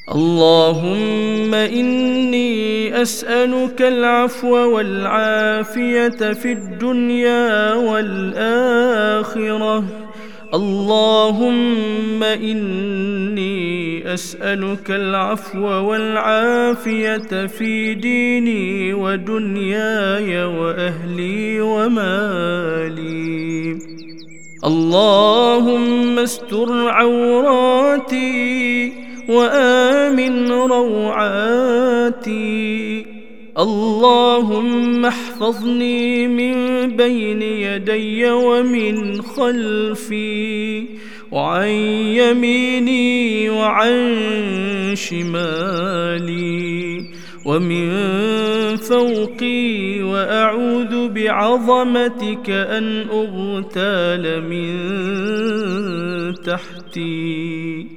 اللهم إني أسألك العفو والعافية في الدنيا والآخرة. اللهم إني أسألك العفو والعافية في ديني ودنياي وأهلي ومالي. اللهم استر عوراتي وآمن روعاتي. اللهم احفظني من بين يدي ومن خلفي وعن يميني وعن شمالي ومن فوقي، وأعوذ بعظمتك أن أغتال من تحتي.